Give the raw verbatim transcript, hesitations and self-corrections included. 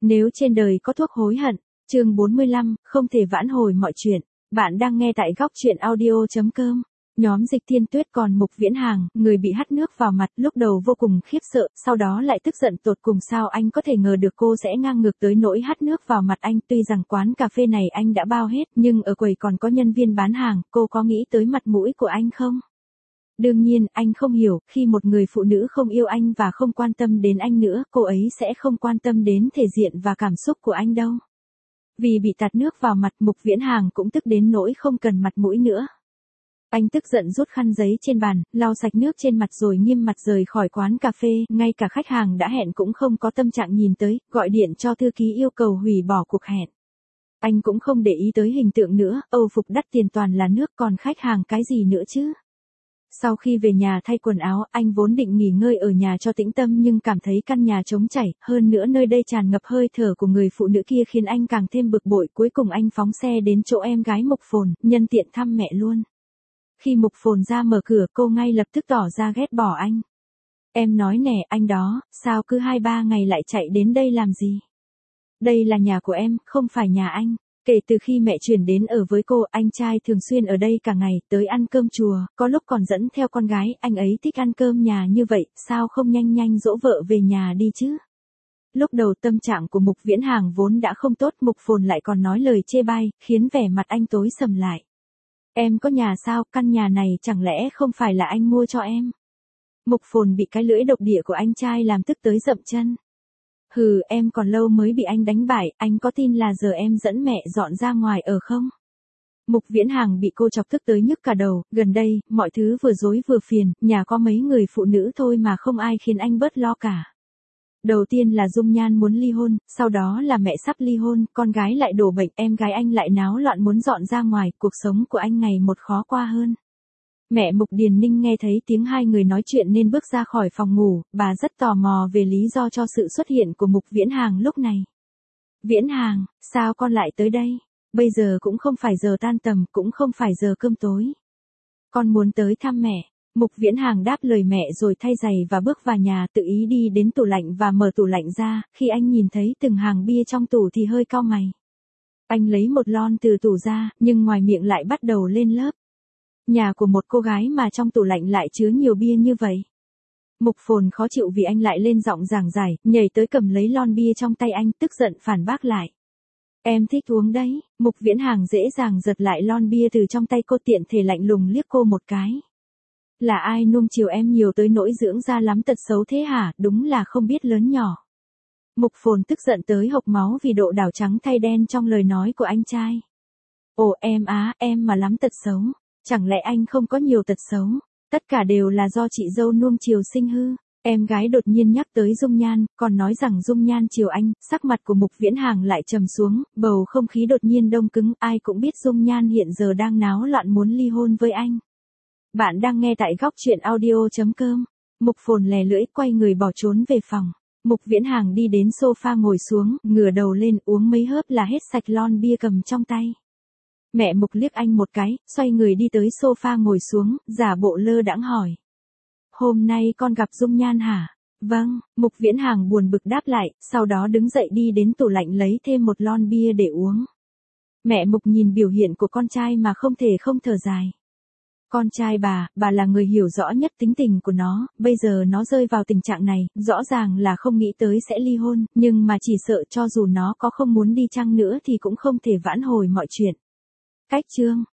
Nếu trên đời có thuốc hối hận, chương bốn mươi lăm, không thể vãn hồi mọi chuyện. Bạn đang nghe tại góc truyện audio chấm com. Nhóm Dịch Thiên Tuyết còn Mục Viễn Hàng, người bị hắt nước vào mặt, lúc đầu vô cùng khiếp sợ, sau đó lại tức giận tột cùng sao anh có thể ngờ được cô sẽ ngang ngược tới nỗi hắt nước vào mặt anh. Tuy rằng quán cà phê này anh đã bao hết, nhưng ở quầy còn có nhân viên bán hàng, cô có nghĩ tới mặt mũi của anh không? Đương nhiên, anh không hiểu, khi một người phụ nữ không yêu anh và không quan tâm đến anh nữa, cô ấy sẽ không quan tâm đến thể diện và cảm xúc của anh đâu. Vì bị tạt nước vào mặt, Mục Viễn Hàng cũng tức đến nỗi không cần mặt mũi nữa. Anh tức giận rút khăn giấy trên bàn, lau sạch nước trên mặt rồi nghiêm mặt rời khỏi quán cà phê, ngay cả khách hàng đã hẹn cũng không có tâm trạng nhìn tới, gọi điện cho thư ký yêu cầu hủy bỏ cuộc hẹn. Anh cũng không để ý tới hình tượng nữa, âu phục đắt tiền toàn là nước, còn khách hàng cái gì nữa chứ? Sau khi về nhà thay quần áo, anh vốn định nghỉ ngơi ở nhà cho tĩnh tâm nhưng cảm thấy căn nhà trống chảy, hơn nữa nơi đây tràn ngập hơi thở của người phụ nữ kia khiến anh càng thêm bực bội. Cuối cùng anh phóng xe đến chỗ em gái Mục Phồn, nhân tiện thăm mẹ luôn. Khi Mục Phồn ra mở cửa, cô ngay lập tức tỏ ra ghét bỏ anh. Em nói nè, anh đó, sao cứ hai ba ngày lại chạy đến đây làm gì? Đây là nhà của em, không phải nhà anh. Kể từ khi mẹ chuyển đến ở với cô, anh trai thường xuyên ở đây cả ngày, tới ăn cơm chùa, có lúc còn dẫn theo con gái, anh ấy thích ăn cơm nhà như vậy, sao không nhanh nhanh dỗ vợ về nhà đi chứ? Lúc đầu tâm trạng của Mục Viễn Hàng vốn đã không tốt, Mục Phồn lại còn nói lời chê bai, khiến vẻ mặt anh tối sầm lại. Em có nhà sao, căn nhà này chẳng lẽ không phải là anh mua cho em? Mục Phồn bị cái lưỡi độc địa của anh trai làm tức tới dậm chân. Hừ, em còn lâu mới bị anh đánh bại, anh có tin là giờ em dẫn mẹ dọn ra ngoài ở không? Mục Viễn Hàng bị cô chọc tức tới nhức cả đầu, gần đây, mọi thứ vừa rối vừa phiền, nhà có mấy người phụ nữ thôi mà không ai khiến anh bớt lo cả. Đầu tiên là Dung Nhan muốn ly hôn, sau đó là mẹ sắp ly hôn, con gái lại đổ bệnh, em gái anh lại náo loạn muốn dọn ra ngoài, cuộc sống của anh ngày một khó qua hơn. Mẹ Mục Điền Ninh nghe thấy tiếng hai người nói chuyện nên bước ra khỏi phòng ngủ, bà rất tò mò về lý do cho sự xuất hiện của Mục Viễn Hàng lúc này. Viễn Hàng, sao con lại tới đây? Bây giờ cũng không phải giờ tan tầm, cũng không phải giờ cơm tối. Con muốn tới thăm mẹ. Mục Viễn Hàng đáp lời mẹ rồi thay giày và bước vào nhà, tự ý đi đến tủ lạnh và mở tủ lạnh ra, khi anh nhìn thấy từng hàng bia trong tủ thì hơi cau mày. Anh lấy một lon từ tủ ra, nhưng ngoài miệng lại bắt đầu lên lớp. Nhà của một cô gái mà trong tủ lạnh lại chứa nhiều bia như vậy. Mục Phồn khó chịu vì anh lại lên giọng giảng giải, nhảy tới cầm lấy lon bia trong tay anh, tức giận phản bác lại. Em thích uống đấy. Mục Viễn Hàng dễ dàng giật lại lon bia từ trong tay cô, tiện thể lạnh lùng liếc cô một cái. Là ai nuông chiều em nhiều tới nỗi dưỡng ra lắm tật xấu thế hả, đúng là không biết lớn nhỏ. Mục Phồn tức giận tới hộc máu vì độ đảo trắng thay đen trong lời nói của anh trai. Ồ em á, em mà lắm tật xấu. Chẳng lẽ anh không có nhiều tật xấu? Tất cả đều là do chị dâu nuông chiều sinh hư. Em gái đột nhiên nhắc tới Dung Nhan, còn nói rằng Dung Nhan chiều anh, sắc mặt của Mục Viễn Hàng lại trầm xuống, bầu không khí đột nhiên đông cứng, ai cũng biết Dung Nhan hiện giờ đang náo loạn muốn ly hôn với anh. Bạn đang nghe tại góc truyện audio chấm com. Mục Phồn lè lưỡi quay người bỏ trốn về phòng. Mục Viễn Hàng đi đến sofa ngồi xuống, ngửa đầu lên uống mấy hớp là hết sạch lon bia cầm trong tay. Mẹ Mục liếc anh một cái, xoay người đi tới sofa ngồi xuống, giả bộ lơ đãng hỏi. Hôm nay con gặp Dung Nhan hả? Vâng, Mục Viễn Hàng buồn bực đáp lại, sau đó đứng dậy đi đến tủ lạnh lấy thêm một lon bia để uống. Mẹ Mục nhìn biểu hiện của con trai mà không thể không thở dài. Con trai bà, bà là người hiểu rõ nhất tính tình của nó, bây giờ nó rơi vào tình trạng này, rõ ràng là không nghĩ tới sẽ ly hôn, nhưng mà chỉ sợ cho dù nó có không muốn đi chăng nữa thì cũng không thể vãn hồi mọi chuyện. Cách chương